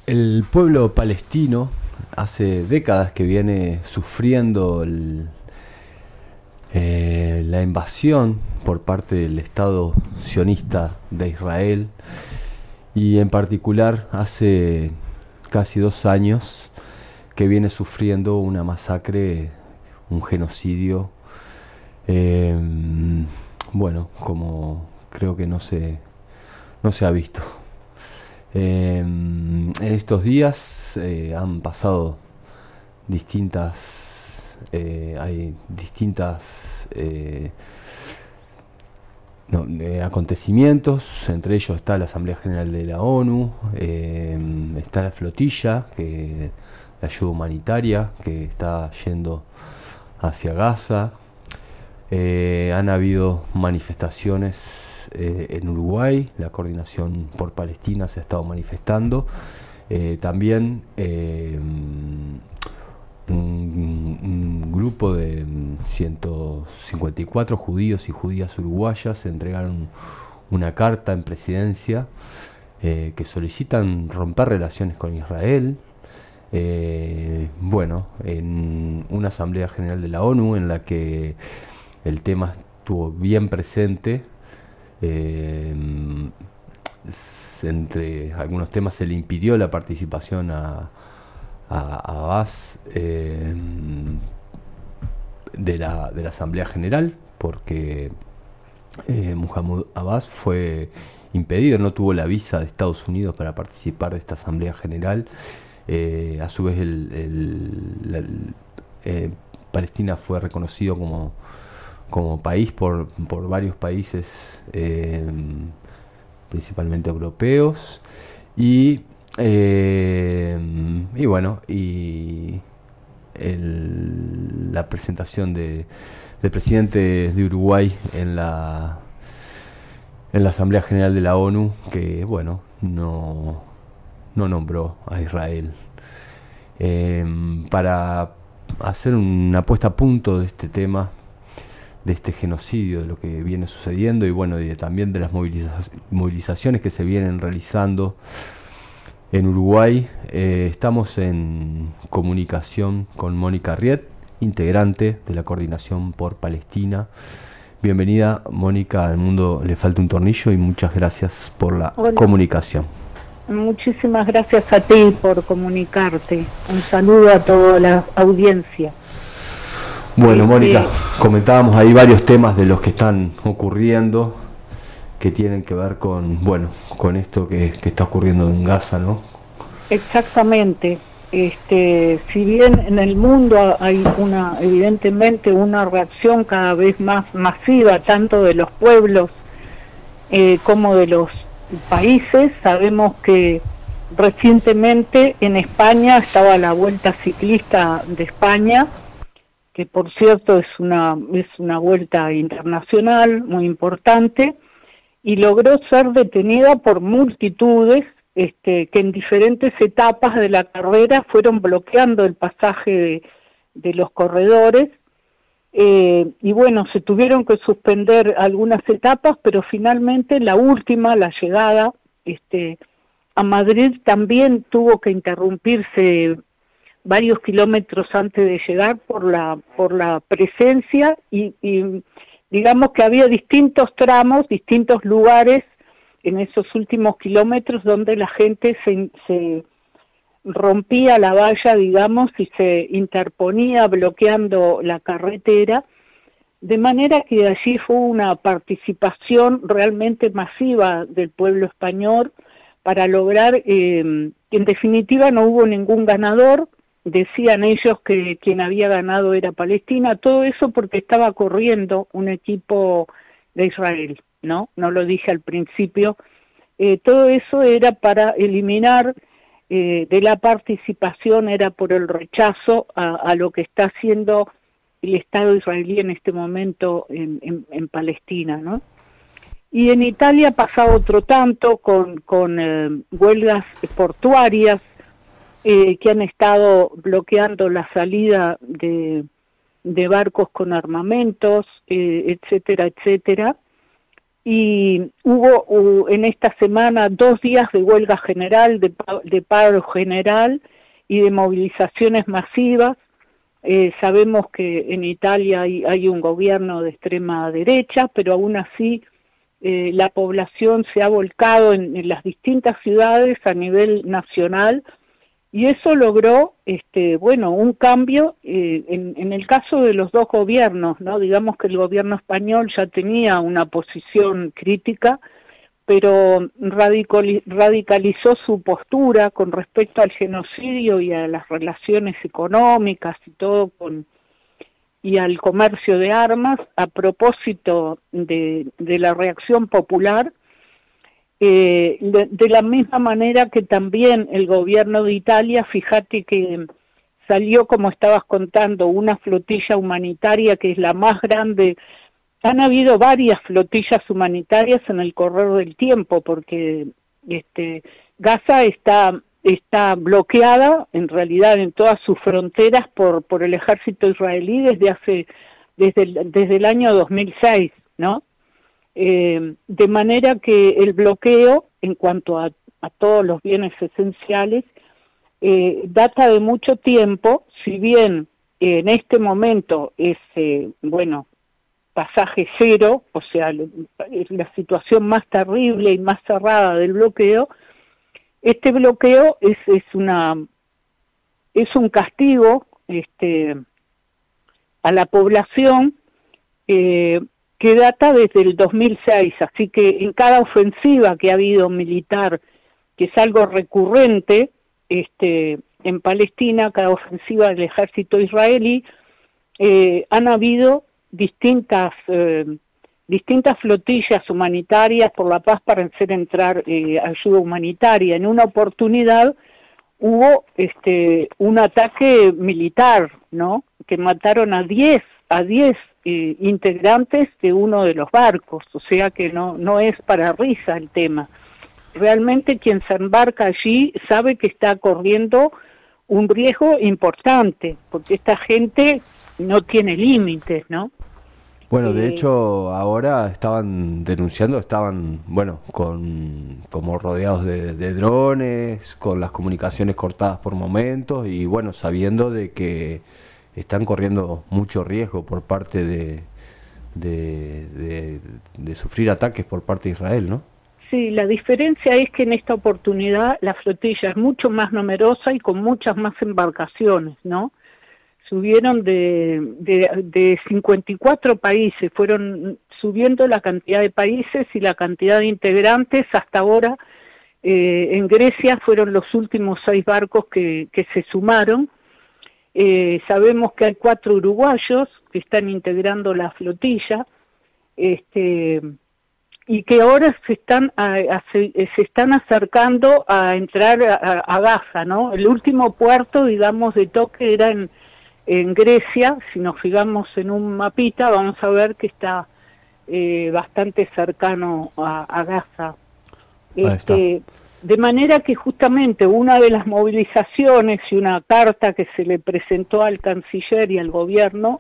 El pueblo palestino hace décadas que viene sufriendo la invasión por parte del Estado sionista de Israel, y en particular hace casi 2 años que viene sufriendo una masacre, un genocidio, eh, como creo que no se ha visto. En estos días han pasado distintas, hay distintas acontecimientos. Entre ellos está la Asamblea General de la ONU, está la flotilla, la ayuda humanitaria que está yendo hacia Gaza. Han habido manifestaciones en Uruguay, la Coordinación por Palestina se ha estado manifestando. También un grupo de 154 judíos y judías uruguayas entregaron una carta en presidencia que solicitan romper relaciones con Israel. En una Asamblea General de la ONU en la que el tema estuvo bien presente. eh, Entre algunos temas se le impidió la participación a Abbas de la Asamblea General, porque Mahmoud Abbas fue impedido, no tuvo la visa de Estados Unidos para participar de esta Asamblea General. A su vez, Palestina fue reconocido como país por varios países, principalmente europeos, y la presentación del presidente de Uruguay en la Asamblea General de la ONU, que no nombró a Israel. Para hacer una puesta a punto de este tema, de este genocidio, de lo que viene sucediendo, y también de las movilizaciones que se vienen realizando en Uruguay. Estamos en comunicación con Mónica Riet, integrante de la Coordinación por Palestina. Bienvenida, Mónica, al Mundo Le Falta un Tornillo, y muchas gracias por la comunicación. Muchísimas gracias a ti por comunicarte. Un saludo a toda la audiencia. Bueno, Mónica, comentábamos ahí varios temas de los que están ocurriendo, que tienen que ver con esto que está ocurriendo en Gaza, ¿no? Exactamente. Si bien en el mundo hay evidentemente una reacción cada vez más masiva, tanto de los pueblos como de los países, sabemos que recientemente en España estaba la Vuelta Ciclista de España, que por cierto es una vuelta internacional muy importante, y logró ser detenida por multitudes que en diferentes etapas de la carrera fueron bloqueando el pasaje de los corredores, se tuvieron que suspender algunas etapas, pero finalmente la última, la llegada a Madrid, también tuvo que interrumpirse varios kilómetros antes de llegar por la presencia y digamos que había distintos tramos, distintos lugares en esos últimos kilómetros donde la gente se rompía la valla, digamos, y se interponía bloqueando la carretera, de manera que allí fue una participación realmente masiva del pueblo español para lograr, en definitiva no hubo ningún ganador. Decían ellos que quien había ganado era Palestina, todo eso porque estaba corriendo un equipo de Israel, ¿no? No lo dije al principio. Todo eso era para eliminar de la participación, era por el rechazo a lo que está haciendo el Estado israelí en este momento en Palestina, ¿no? Y en Italia pasa otro tanto con huelgas portuarias, que han estado bloqueando la salida de barcos con armamentos, etcétera, etcétera. y hubo en esta semana 2 días de huelga general, de paro general y de movilizaciones masivas. Sabemos que en Italia hay un gobierno de extrema derecha, pero aún así la población se ha volcado en las distintas ciudades a nivel nacional, y eso logró un cambio en el caso de los dos gobiernos, ¿no? Digamos que el gobierno español ya tenía una posición crítica, pero radicalizó su postura con respecto al genocidio y a las relaciones económicas y todo y al comercio de armas a propósito de la reacción popular, de la misma manera que también el gobierno de Italia, fíjate que salió, como estabas contando, una flotilla humanitaria que es la más grande. Han habido varias flotillas humanitarias en el correr del tiempo, porque Gaza está bloqueada, en realidad, en todas sus fronteras por el ejército israelí desde el año 2006, ¿no? De manera que el bloqueo, en cuanto a todos los bienes esenciales, data de mucho tiempo, si bien en este momento es, pasaje cero, o sea, es la situación más terrible y más cerrada del bloqueo. Este bloqueo es un castigo a la población que data desde el 2006, así que en cada ofensiva que ha habido militar, que es algo recurrente en Palestina, cada ofensiva del ejército israelí, han habido distintas flotillas humanitarias por la paz para hacer entrar ayuda humanitaria. En una oportunidad hubo un ataque militar, ¿no? Que mataron a 10 integrantes de uno de los barcos, o sea que no es para risa el tema. Realmente quien se embarca allí sabe que está corriendo un riesgo importante, porque esta gente no tiene límites, ¿no? Bueno, de hecho, ahora estaban denunciando, como rodeados de drones, con las comunicaciones cortadas por momentos, y bueno, sabiendo de que están corriendo mucho riesgo por parte de sufrir ataques por parte de Israel, ¿no? Sí, la diferencia es que en esta oportunidad la flotilla es mucho más numerosa y con muchas más embarcaciones, ¿no? Subieron de 54 países, fueron subiendo la cantidad de países y la cantidad de integrantes. Hasta ahora en Grecia fueron los últimos 6 barcos que se sumaron. Sabemos que hay 4 uruguayos que están integrando la flotilla, y que ahora se están acercando a entrar a Gaza, ¿no? El último puerto, digamos, de toque era en Grecia. Si nos fijamos en un mapita, vamos a ver que está bastante cercano a Gaza. De manera que justamente una de las movilizaciones y una carta que se le presentó al canciller y al gobierno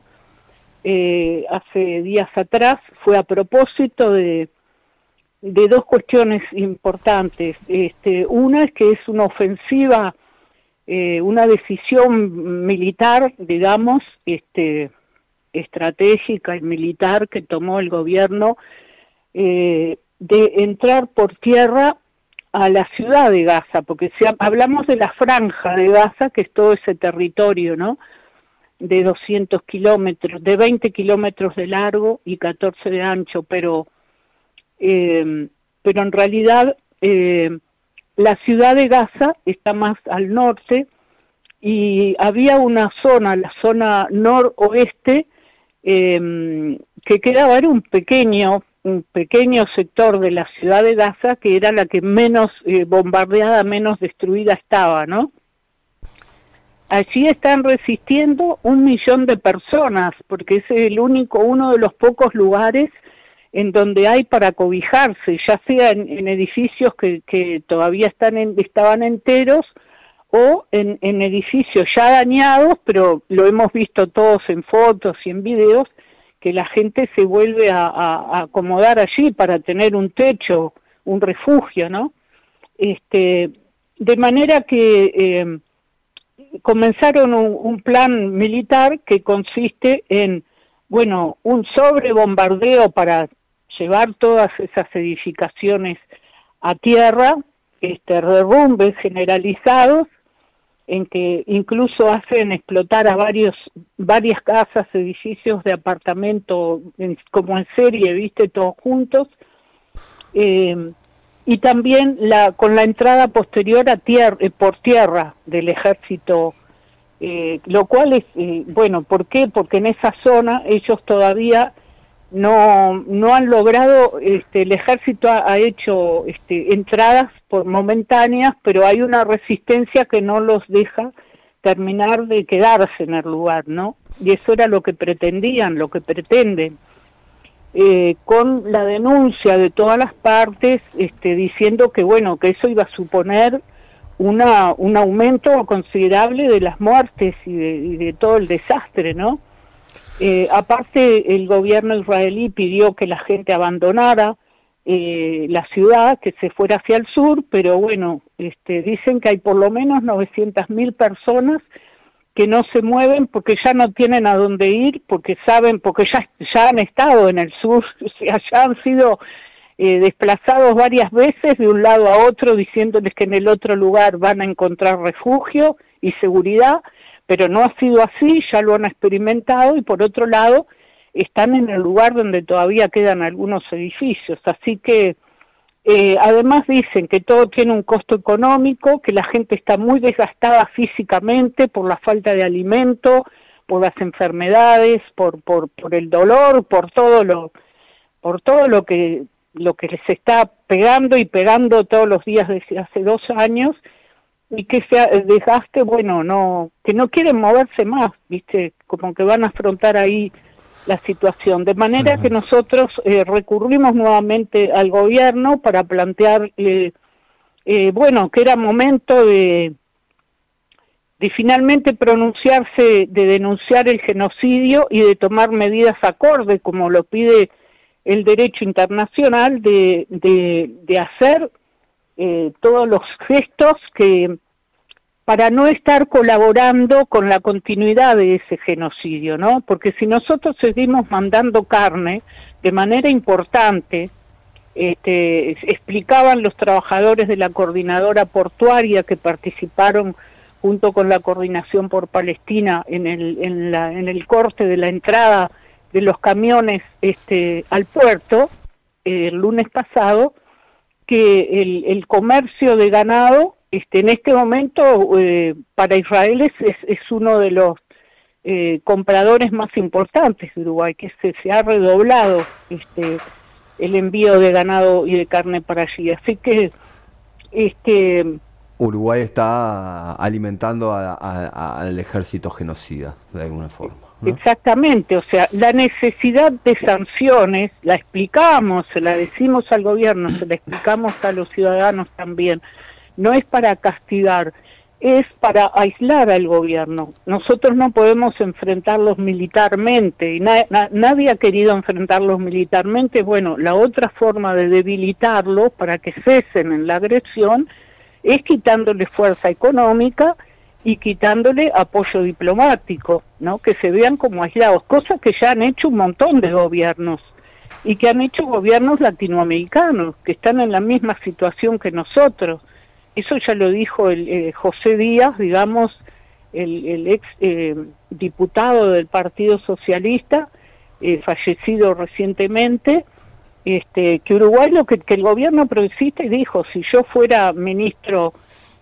hace días atrás fue a propósito de 2 cuestiones importantes. Una es que es una ofensiva, una decisión militar, digamos, estratégica y militar que tomó el gobierno, de entrar por tierra a la ciudad de Gaza, porque si hablamos de la franja de Gaza, que es todo ese territorio, ¿no?, de 200 kilómetros, de 20 kilómetros de largo y 14 de ancho, pero en realidad la ciudad de Gaza está más al norte, y había una zona, la zona noroeste, que quedaba, era un pequeño sector de la ciudad de Gaza, que era la que menos bombardeada, menos destruida estaba, ¿no? Allí están resistiendo 1 millón de personas, porque es uno de los pocos lugares en donde hay para cobijarse, ya sea en edificios que todavía estaban enteros, o en edificios ya dañados, pero lo hemos visto todos en fotos y en videos, que la gente se vuelve a acomodar allí para tener un techo, un refugio, ¿no? De manera que comenzaron un plan militar que consiste en, bueno, un sobrebombardeo para llevar todas esas edificaciones a tierra, derrumbes generalizados, en que incluso hacen explotar a varias casas, edificios de apartamento, como en serie, viste, todos juntos, y también con la entrada posterior a por tierra del ejército, lo cual es, bueno, ¿por qué? Porque en esa zona ellos todavía no han logrado, el ejército ha hecho entradas momentáneas, pero hay una resistencia que no los deja terminar de quedarse en el lugar, ¿no? Y eso era lo que pretendían, lo que pretenden, con la denuncia de todas las partes, diciendo que, bueno, que eso iba a suponer un aumento considerable de las muertes y de todo el desastre, ¿no? Aparte, el gobierno israelí pidió que la gente abandonara la ciudad, que se fuera hacia el sur, pero bueno, dicen que hay por lo menos 900.000 personas que no se mueven porque ya no tienen a dónde ir, porque ya han estado en el sur, o sea, ya han sido desplazados varias veces de un lado a otro, diciéndoles que en el otro lugar van a encontrar refugio y seguridad, pero no ha sido así, ya lo han experimentado, y por otro lado están en el lugar donde todavía quedan algunos edificios, así que además dicen que todo tiene un costo económico, que la gente está muy desgastada físicamente por la falta de alimento, por las enfermedades, por el dolor, por todo lo que les está pegando y pegando todos los días desde hace 2 años, y que ese desgaste, bueno, que no quieren moverse más, ¿viste? Como que van a afrontar ahí la situación. De manera que nosotros recurrimos nuevamente al gobierno para plantear, bueno, que era momento de finalmente pronunciarse, de denunciar el genocidio y de tomar medidas acorde, como lo pide el derecho internacional, de hacer todos los gestos para no estar colaborando con la continuidad de ese genocidio, ¿no? Porque si nosotros seguimos mandando carne de manera importante, explicaban los trabajadores de la coordinadora portuaria que participaron junto con la Coordinación por Palestina en el corte de la entrada de los camiones al puerto el lunes pasado, que el comercio de ganado en este momento para Israel es uno de los compradores más importantes de Uruguay, que se ha redoblado el envío de ganado y de carne para allí, así que Uruguay está alimentando al ejército genocida de alguna forma, ¿no? Exactamente, o sea, la necesidad de sanciones la explicamos, se la decimos al gobierno, se la explicamos a los ciudadanos también. No es para castigar, es para aislar al gobierno. Nosotros no podemos enfrentarlos militarmente, y nadie ha querido enfrentarlos militarmente. Bueno, la otra forma de debilitarlos para que cesen en la agresión es quitándole fuerza económica y quitándole apoyo diplomático, ¿no? Que se vean como aislados, cosa que ya han hecho un montón de gobiernos, y que han hecho gobiernos latinoamericanos, que están en la misma situación que nosotros. Eso ya lo dijo José Díaz, digamos, el ex diputado del Partido Socialista, fallecido recientemente, que Uruguay, que el gobierno progresista dijo, si yo fuera ministro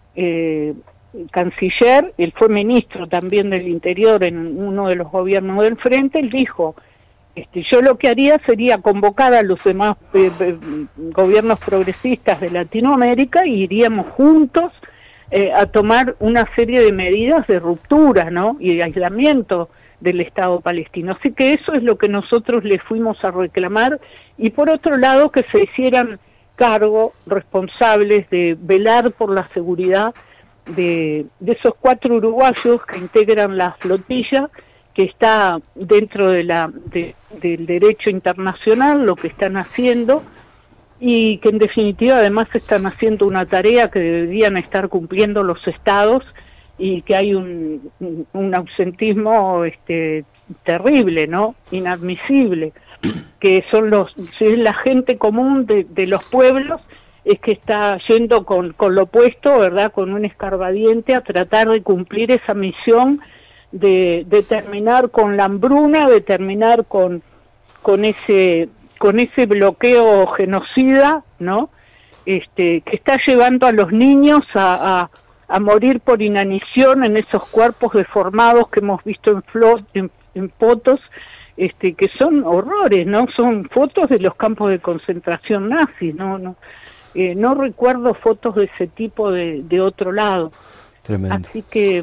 canciller, él fue ministro también del Interior en uno de los gobiernos del Frente, él dijo, yo lo que haría sería convocar a los demás gobiernos progresistas de Latinoamérica y iríamos juntos a tomar una serie de medidas de ruptura, ¿no? Y de aislamiento del Estado palestino. Así que eso es lo que nosotros le fuimos a reclamar, y por otro lado que se hicieran cargo responsables de velar por la seguridad de esos 4 uruguayos que integran la flotilla que está dentro de del derecho internacional, lo que están haciendo, y que en definitiva además están haciendo una tarea que deberían estar cumpliendo los estados, y que hay un ausentismo terrible, ¿no? Inadmisible, que son es la gente común de los pueblos, es que está yendo con lo opuesto, ¿verdad? Con un escarbadiente a tratar de cumplir esa misión de terminar con la hambruna, de terminar con ese bloqueo genocida, ¿no? Que está llevando a los niños a morir por inanición en esos cuerpos deformados que hemos visto en fotos, que son horrores, ¿no? Son fotos de los campos de concentración nazis, no recuerdo fotos de ese tipo de otro lado. Tremendo. Así que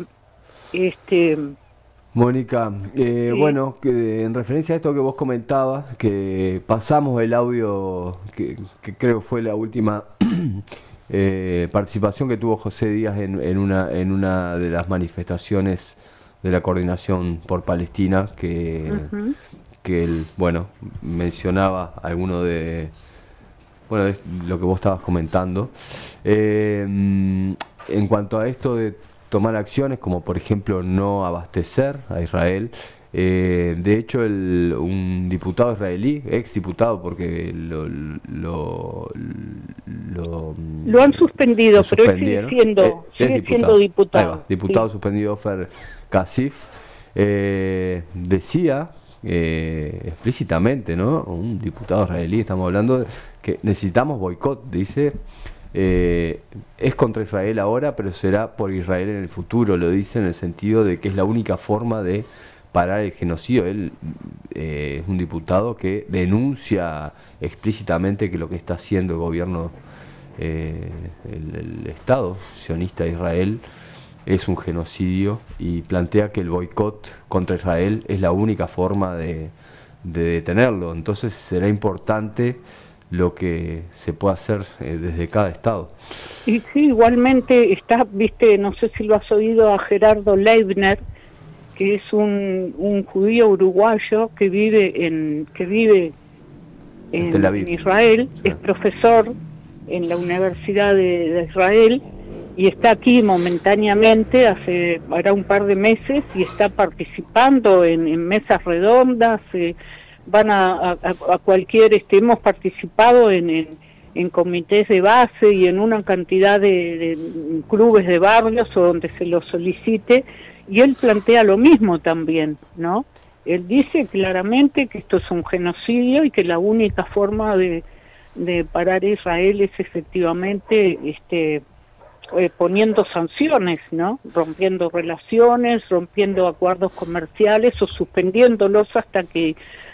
Mónica, bueno, que en referencia a esto que vos comentabas, que pasamos el audio que creo fue la última participación que tuvo José Díaz en una de las manifestaciones de la Coordinación por Palestina, que él, bueno, mencionaba alguno de lo que vos estabas comentando. En cuanto a esto de tomar acciones, como por ejemplo no abastecer a Israel, de hecho un diputado israelí, ex diputado, porque lo han suspendido, pero él sigue siendo diputado. Diputado suspendido, Ofer Kasif, decía explícitamente, ¿no? Un diputado israelí, estamos hablando de que necesitamos boicot, dice. Es contra Israel ahora, pero será por Israel en el futuro, lo dice en el sentido de que es la única forma de parar el genocidio. Él es un diputado que denuncia explícitamente que lo que está haciendo el gobierno, el Estado sionista de Israel, es un genocidio, y plantea que el boicot contra Israel es la única forma de detenerlo. Entonces será importante lo que se puede hacer desde cada estado. Y sí, igualmente viste, no sé si lo has oído a Gerardo Leibner, que es un judío uruguayo que vive en Tel Aviv, en Israel, es profesor en la Universidad de Israel, y está aquí momentáneamente, hará un par de meses, y está participando en mesas redondas, van a cualquier, hemos participado en comités de base y en una cantidad de clubes de barrios o donde se lo solicite, y él plantea lo mismo también, ¿no? Él dice claramente que esto es un genocidio y que la única forma de parar a Israel es efectivamente poniendo sanciones, ¿no? Rompiendo relaciones, rompiendo acuerdos comerciales o suspendiéndolos hasta que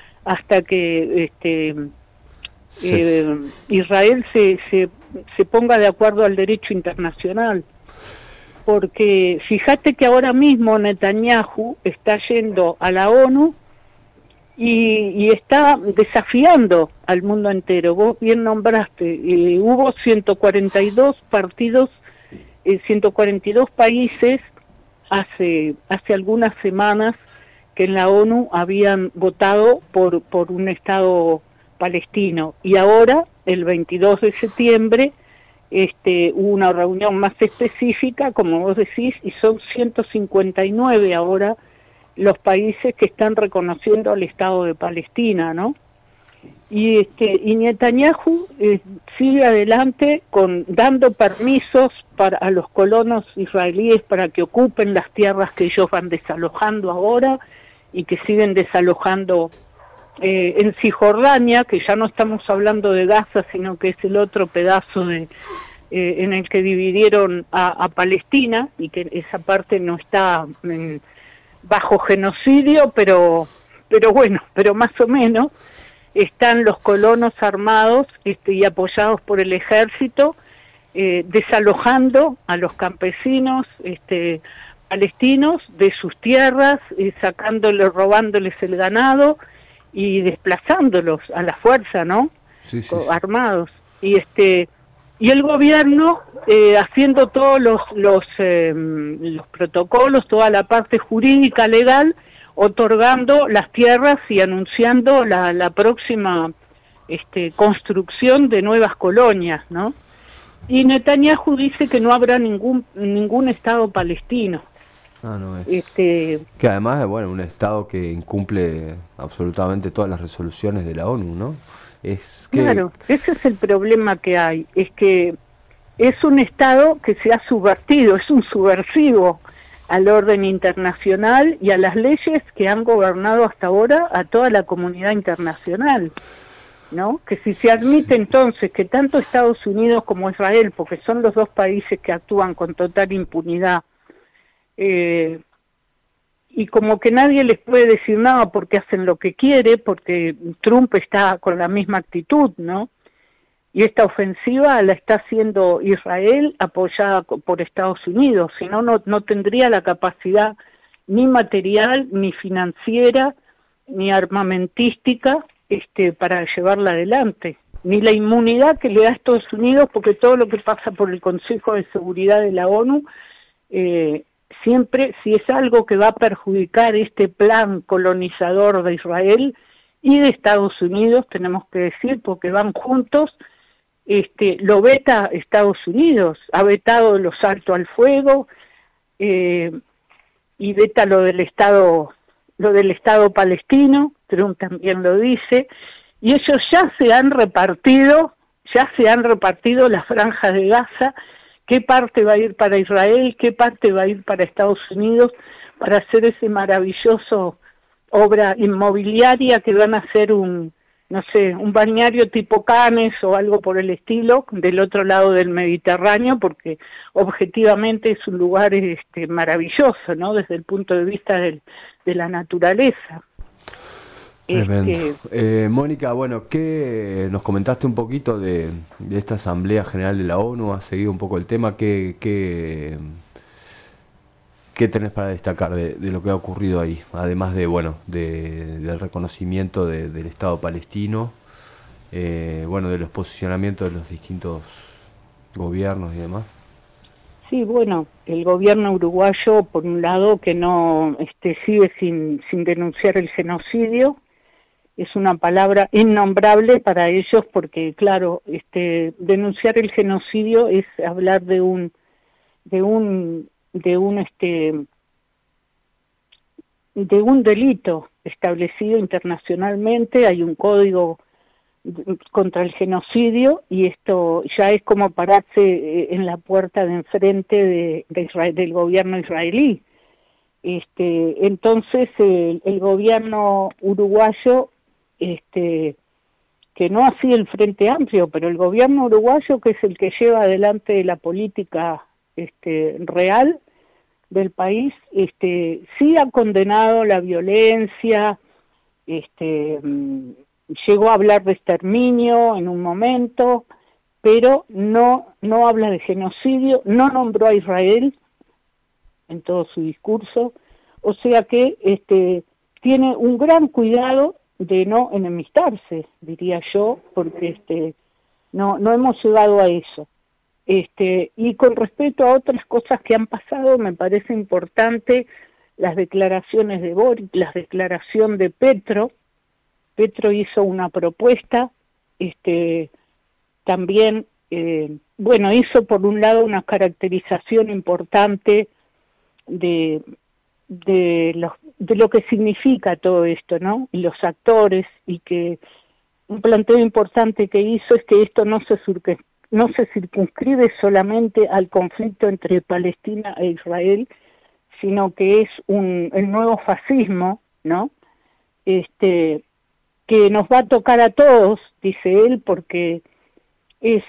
Israel se ponga de acuerdo al derecho internacional. Porque fíjate que ahora mismo Netanyahu está yendo a la ONU y está desafiando al mundo entero. Vos bien nombraste, hubo 142 partidos, 142 países hace algunas semanas que en la ONU habían votado por un Estado palestino, y ahora, el 22 de septiembre, hubo una reunión más específica, como vos decís, y son 159 ahora los países que están reconociendo al Estado de Palestina, ¿no? Y Netanyahu sigue adelante dando permisos a los colonos israelíes para que ocupen las tierras que ellos van desalojando ahora y que siguen desalojando en Cisjordania, que ya no estamos hablando de Gaza, sino que es el otro pedazo en el que dividieron a Palestina, y que esa parte no está bajo genocidio, pero bueno, pero más o menos están los colonos armados y apoyados por el ejército, desalojando a los campesinos palestinos de sus tierras, robándoles el ganado y desplazándolos a la fuerza, ¿no? Sí. Armados. Y el gobierno haciendo todos los protocolos, toda la parte jurídica legal, otorgando las tierras y anunciando la próxima construcción de nuevas colonias, ¿no? Y Netanyahu dice que no habrá ningún Estado palestino. Ah, no es. Que además es, bueno, un Estado que incumple absolutamente todas las resoluciones de la ONU, ¿no? Claro, ese es el problema que hay, es que es un Estado que se ha subvertido, es un subversivo al orden internacional y a las leyes que han gobernado hasta ahora a toda la comunidad internacional, ¿no? Que si se admite entonces que tanto Estados Unidos como Israel, porque son los dos países que actúan con total impunidad, y como que nadie les puede decir nada porque hacen lo que quiere, porque Trump está con la misma actitud, ¿no? Y esta ofensiva la está haciendo Israel apoyada por Estados Unidos, si no, no tendría la capacidad ni material, ni financiera, ni armamentística para llevarla adelante, ni la inmunidad que le da a Estados Unidos, porque todo lo que pasa por el Consejo de Seguridad de la ONU, siempre, si es algo que va a perjudicar este plan colonizador de Israel y de Estados Unidos, tenemos que decir, porque van juntos, lo veta Estados Unidos, ha vetado los alto al fuego, y veta lo del Estado palestino, Trump también lo dice, y ellos ya se han repartido la franja de Gaza, qué parte va a ir para Israel, qué parte va a ir para Estados Unidos, para hacer ese maravilloso obra inmobiliaria que van a hacer un balneario tipo Cannes o algo por el estilo, del otro lado del Mediterráneo, porque objetivamente es un lugar maravilloso, ¿no? Desde el punto de vista de la naturaleza. Tremendo. Mónica, bueno, ¿qué nos comentaste un poquito de esta Asamblea General de la ONU? ¿Has seguido un poco el tema? ¿Qué tenés para destacar de lo que ha ocurrido ahí? Además del reconocimiento del Estado palestino, de los posicionamientos de los distintos gobiernos y demás. Sí, bueno, el gobierno uruguayo, por un lado, que no sigue sin denunciar el genocidio, es una palabra innombrable para ellos porque, claro, denunciar el genocidio es hablar de un delito establecido internacionalmente. Hay un código contra el genocidio y esto ya es como pararse en la puerta de enfrente de Israel, del gobierno israelí. Entonces el gobierno uruguayo, que no así el Frente Amplio, pero el gobierno uruguayo, que es el que lleva adelante la política real del país, sí ha condenado la violencia, llegó a hablar de exterminio en un momento, pero no habla de genocidio, no nombró a Israel en todo su discurso, o sea que tiene un gran cuidado de no enemistarse, diría yo, porque no hemos llegado a eso. Y con respecto a otras cosas que han pasado, me parece importante las declaraciones de Boric, la declaración de Petro. Petro hizo una propuesta, también, hizo por un lado una caracterización importante de lo que significa todo esto, ¿no? Y los actores, y que un planteo importante que hizo es que esto no se circunscribe solamente al conflicto entre Palestina e Israel, sino que es el nuevo fascismo, ¿no? Que nos va a tocar a todos, dice él, porque es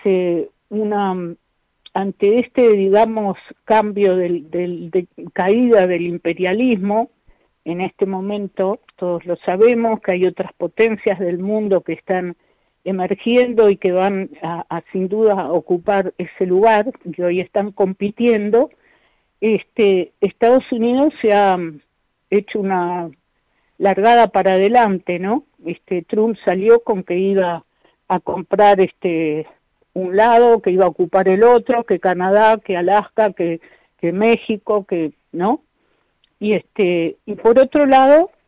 ante digamos, cambio de caída del imperialismo, en este momento todos lo sabemos, que hay otras potencias del mundo que están emergiendo y que van a sin duda a ocupar ese lugar, que hoy están compitiendo. Estados Unidos se ha hecho una largada para adelante, ¿no? Trump salió con que iba a comprar un lado, que iba a ocupar el otro, que Canadá, que Alaska, que México, que, ¿no? Y por otro lado,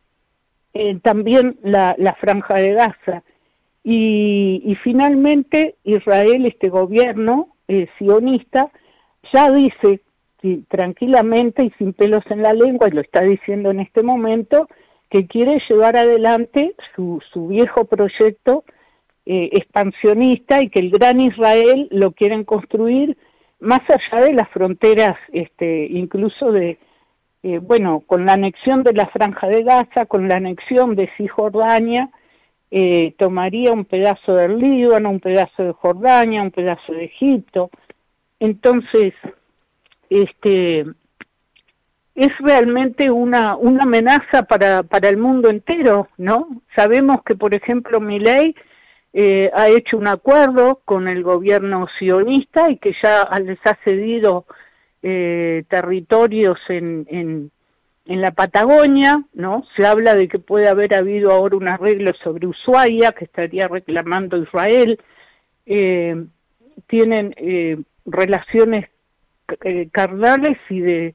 también la Franja de Gaza. Y finalmente Israel, este gobierno sionista, ya dice tranquilamente y sin pelos en la lengua, y lo está diciendo en este momento, que quiere llevar adelante su viejo proyecto expansionista, y que el Gran Israel lo quieren construir más allá de las fronteras, incluso con la anexión de la Franja de Gaza, con la anexión de Cisjordania, tomaría un pedazo del Líbano, un pedazo de Jordania, un pedazo de Egipto. Entonces, es realmente una amenaza para el mundo entero, ¿no? Sabemos que, por ejemplo, Milei ha hecho un acuerdo con el gobierno sionista y que ya les ha cedido territorios en la Patagonia, ¿no? Se habla de que puede haber habido ahora un arreglo sobre Ushuaia, que estaría reclamando Israel. Tienen relaciones carnales y de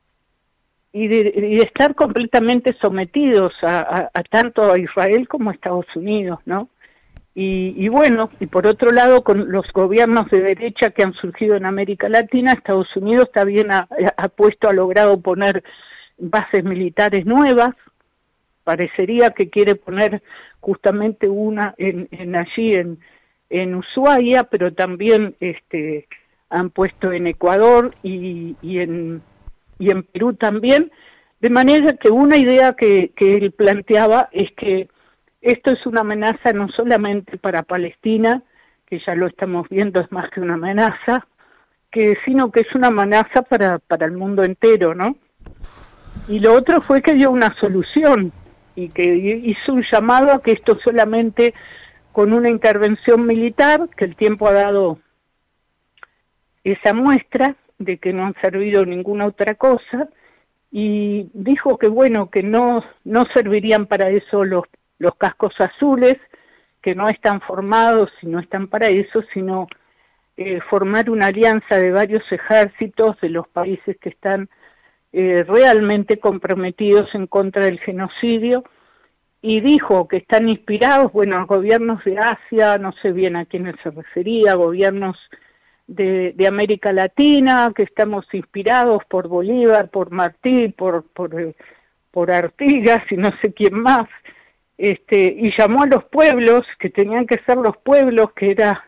estar completamente sometidos a tanto a Israel como a Estados Unidos, ¿no? Y por otro lado, con los gobiernos de derecha que han surgido en América Latina, Estados Unidos también ha logrado poner bases militares nuevas. Parecería que quiere poner justamente una allí en Ushuaia, pero también han puesto en Ecuador y en Perú también, de manera que una idea que él planteaba es que esto es una amenaza no solamente para Palestina, que ya lo estamos viendo, es más que una amenaza, sino que es una amenaza para el mundo entero, ¿no? Y lo otro fue que dio una solución y que hizo un llamado a que esto solamente con una intervención militar, que el tiempo ha dado esa muestra de que no han servido ninguna otra cosa, y dijo que que no servirían para eso los cascos azules, que no están formados y no están para eso, sino formar una alianza de varios ejércitos de los países que están realmente comprometidos en contra del genocidio, y dijo que están inspirados, gobiernos de Asia, no sé bien a quiénes se refería, gobiernos de América Latina, que estamos inspirados por Bolívar, por Martí, por Artigas y no sé quién más, y llamó a los pueblos, que tenían que ser los pueblos, que era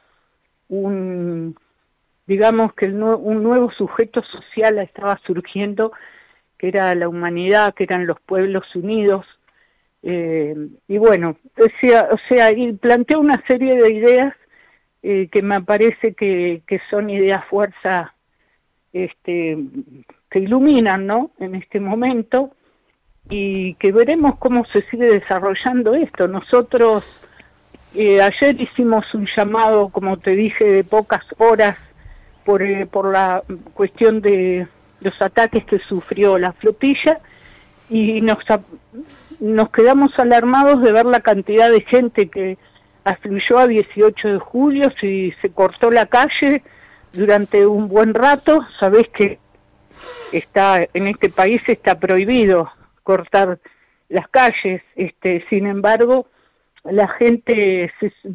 un nuevo sujeto social estaba surgiendo, que era la humanidad, que eran los pueblos unidos, y planteó una serie de ideas que me parece que son ideas fuerza, que iluminan, ¿no?, en este momento, y que veremos cómo se sigue desarrollando esto. Nosotros ayer hicimos un llamado, como te dije, de pocas horas por la cuestión de los ataques que sufrió la flotilla, y nos quedamos alarmados de ver la cantidad de gente que afluyó a 18 de julio, y se cortó la calle durante un buen rato. Sabés que en este país está prohibido cortar las calles, sin embargo, la gente,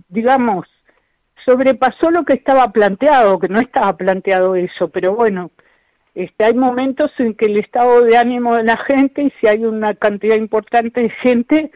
sobrepasó lo que estaba planteado, que no estaba planteado eso, pero hay momentos en que el estado de ánimo de la gente, y si hay una cantidad importante de gente,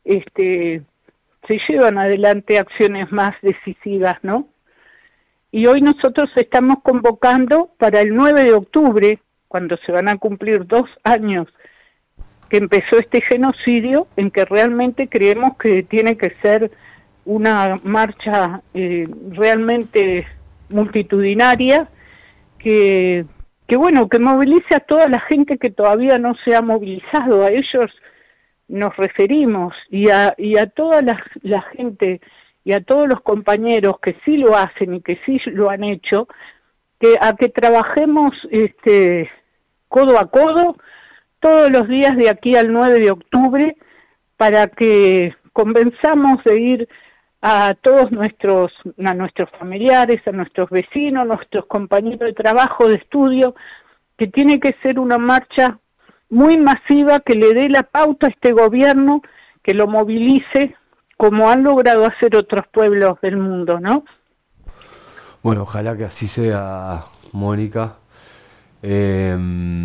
se llevan adelante acciones más decisivas, ¿no? Y hoy nosotros estamos convocando para el 9 de octubre, cuando se van a cumplir 2 años que empezó este genocidio, en que realmente creemos que tiene que ser una marcha realmente multitudinaria, que movilice a toda la gente que todavía no se ha movilizado. A ellos nos referimos, y a toda la gente y a todos los compañeros que sí lo hacen y que sí lo han hecho, a que trabajemos codo a codo todos los días de aquí al 9 de octubre, para que convenzamos de ir a todos nuestros familiares, a nuestros vecinos, nuestros compañeros de trabajo, de estudio, que tiene que ser una marcha muy masiva que le dé la pauta a este gobierno, que lo movilice como han logrado hacer otros pueblos del mundo, ¿no? Bueno, ojalá que así sea, Mónica. Eh,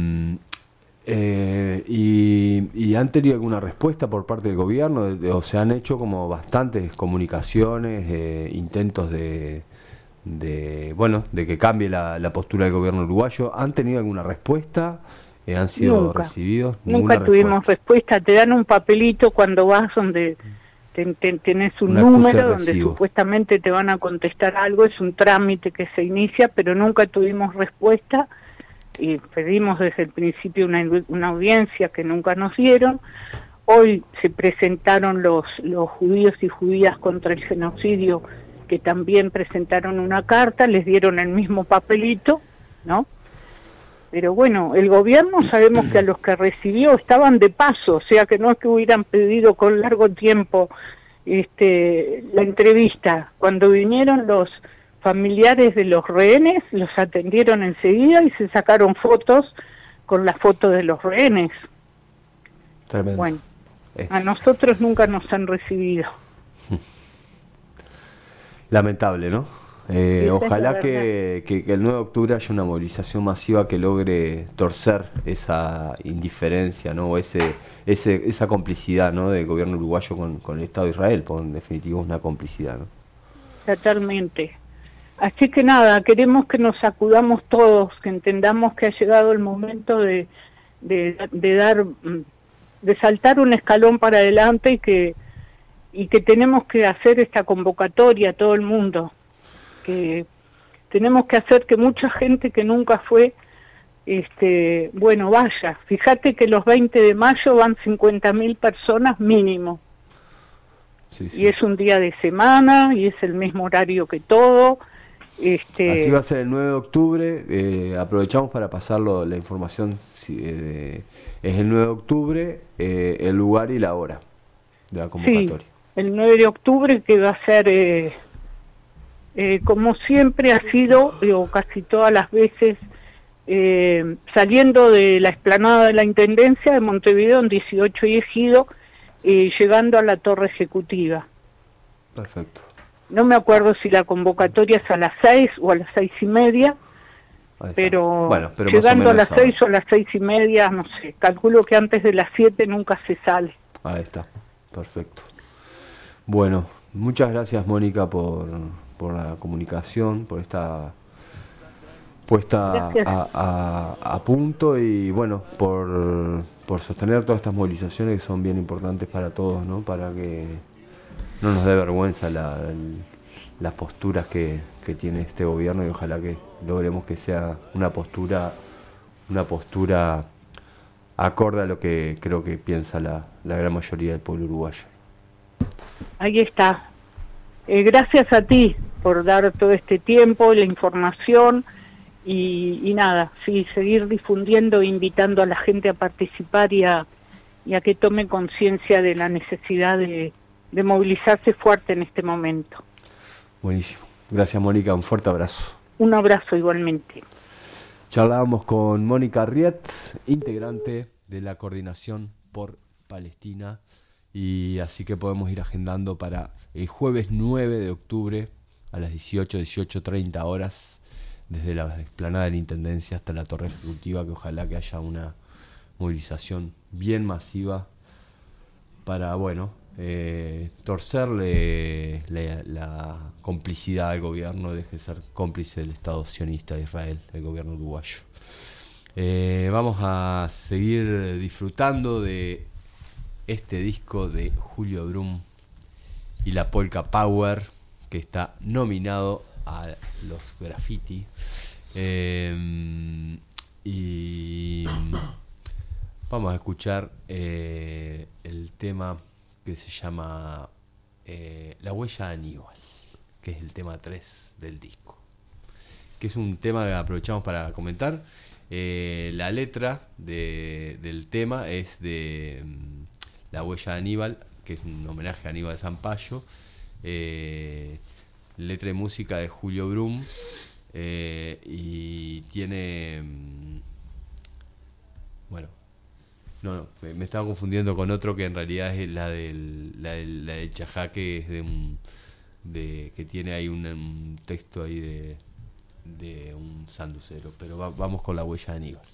y han tenido alguna respuesta por parte del gobierno, o se han hecho como bastantes comunicaciones, intentos bueno, de que cambie la postura del gobierno uruguayo. ¿Han tenido alguna respuesta? ¿Han sido recibidos? Nunca tuvimos respuesta. Te dan un papelito cuando vas donde tenés un número donde supuestamente te van a contestar algo, es un trámite que se inicia, pero nunca tuvimos respuesta y pedimos desde el principio una audiencia que nunca nos dieron. Hoy se presentaron los judíos y judías contra el genocidio, que también presentaron una carta, les dieron el mismo papelito, ¿no? Pero bueno, el gobierno sabemos que a los que recibió estaban de paso, o sea que no es que hubieran pedido con largo tiempo la entrevista. Cuando vinieron los familiares de los rehenes, los atendieron enseguida y se sacaron fotos con las fotos de los rehenes. Tremendo. Bueno, a nosotros nunca nos han recibido. Lamentable, ¿no? Ojalá que el 9 de octubre haya una movilización masiva que logre torcer esa indiferencia, ¿no? O esa complicidad, ¿no? Del gobierno uruguayo con el Estado de Israel, porque en definitiva es una complicidad, ¿no? Totalmente. Así que nada, queremos que nos sacudamos todos, que entendamos que ha llegado el momento de saltar un escalón para adelante y que tenemos que hacer esta convocatoria a todo el mundo, que tenemos que hacer que mucha gente que nunca fue, bueno, vaya. Fíjate que los 20 de mayo van 50.000 personas mínimo. Sí, sí. Y es un día de semana, y es el mismo horario que todo. Así va a ser el 9 de octubre, aprovechamos para pasarlo la información, es el 9 de octubre, el lugar y la hora de la convocatoria. Sí, el 9 de octubre, que va a ser, como siempre ha sido, o casi todas las veces, saliendo de la explanada de la Intendencia de Montevideo en 18 y Ejido, llegando a la Torre Ejecutiva. Perfecto. No me acuerdo si la convocatoria es a las 6 o a las 6:30, pero llegando a las 6 o a las 6:30, no sé, calculo que antes de las 7 nunca se sale. Ahí está, perfecto. Bueno, muchas gracias, Mónica, por la comunicación, por esta puesta a punto y bueno, por sostener todas estas movilizaciones que son bien importantes para todos, ¿no? Para que no nos dé vergüenza las posturas que tiene este gobierno, y ojalá que logremos que sea una postura acorde a lo que creo que piensa la gran mayoría del pueblo uruguayo. Ahí está. Gracias a ti por dar todo este tiempo, la información y nada, sí, seguir difundiendo e invitando a la gente a participar y a que tome conciencia de la necesidad de movilizarse fuerte en este momento. Buenísimo. Gracias, Mónica. Un fuerte abrazo. Un abrazo igualmente. Charlábamos con Mónica Riet, integrante de la Coordinación por Palestina, y así que podemos ir agendando para el jueves 9 de octubre a las 18:30 horas, desde la explanada de la Intendencia hasta la Torre Ejecutiva, que ojalá que haya una movilización bien masiva para, bueno, torcerle la complicidad al gobierno, deje de ser cómplice del Estado sionista de Israel, el gobierno uruguayo. Vamos a seguir disfrutando de este disco de Julio Brum y la Polka Power, que está nominado a los Graffiti, y vamos a escuchar el tema que se llama La Huella de Aníbal, que es el tema 3 del disco, que es un tema que aprovechamos para comentar. La letra del tema es de La Huella de Aníbal, que es un homenaje a Aníbal Zampayo, letra y música de Julio Brum, y tiene, bueno, No, me estaba confundiendo con otro que en realidad es la del Chajá, que es que tiene ahí un texto ahí de un sanducero. Pero vamos con La huella de Aníbal.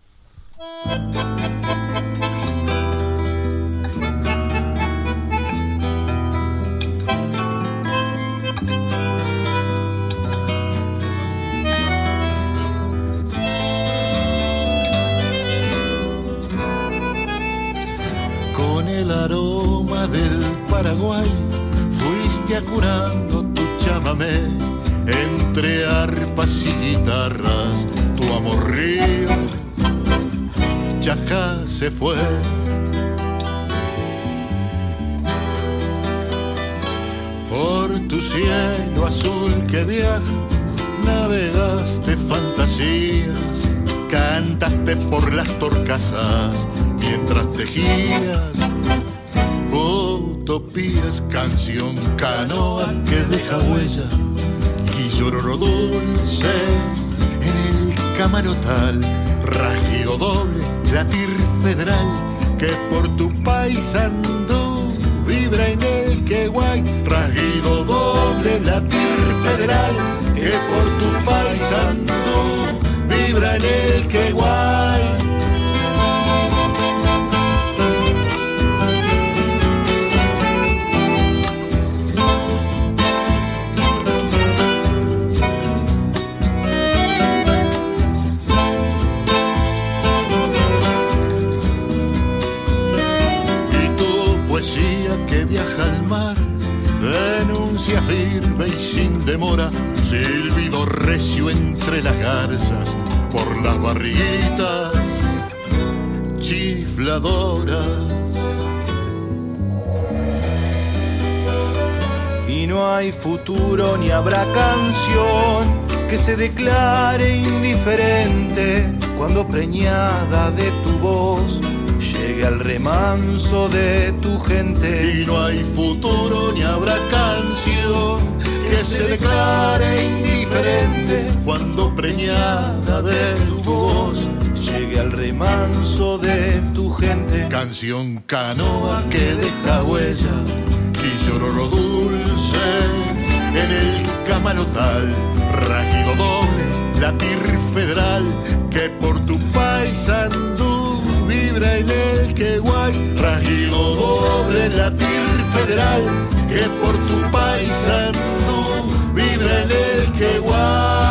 Con el aroma del Paraguay fuiste acurando tu chamamé, entre arpas y guitarras tu amor río. Chajá se fue. Por tu cielo azul que viaja, navegaste fantasías, cantaste por las torcasas mientras tejías utopías, canción canoa que deja huella y lloró dulce en el camarotal, rasguido doble, latir federal que por tu país andó, vibra en el Queguay, rasguido doble, latir federal que por tu país andó, vibra en el Queguay. Que viaja al mar, denuncia firme y sin demora, silbido recio entre las garzas, por las barriguitas chifladoras. Y no hay futuro ni habrá canción que se declare indiferente cuando preñada de tu voz llegue al remanso de tu gente. Y no hay futuro ni habrá canción que se declare indiferente cuando preñada de tu voz llegue al remanso de tu gente. Canción canoa que deja huella y lloró dulce en el camarotal, rágido doble, latir federal que por tu país andú, vibra en el Queguay, rágido doble, latir federal que por tu país andú, vibra en el Queguay.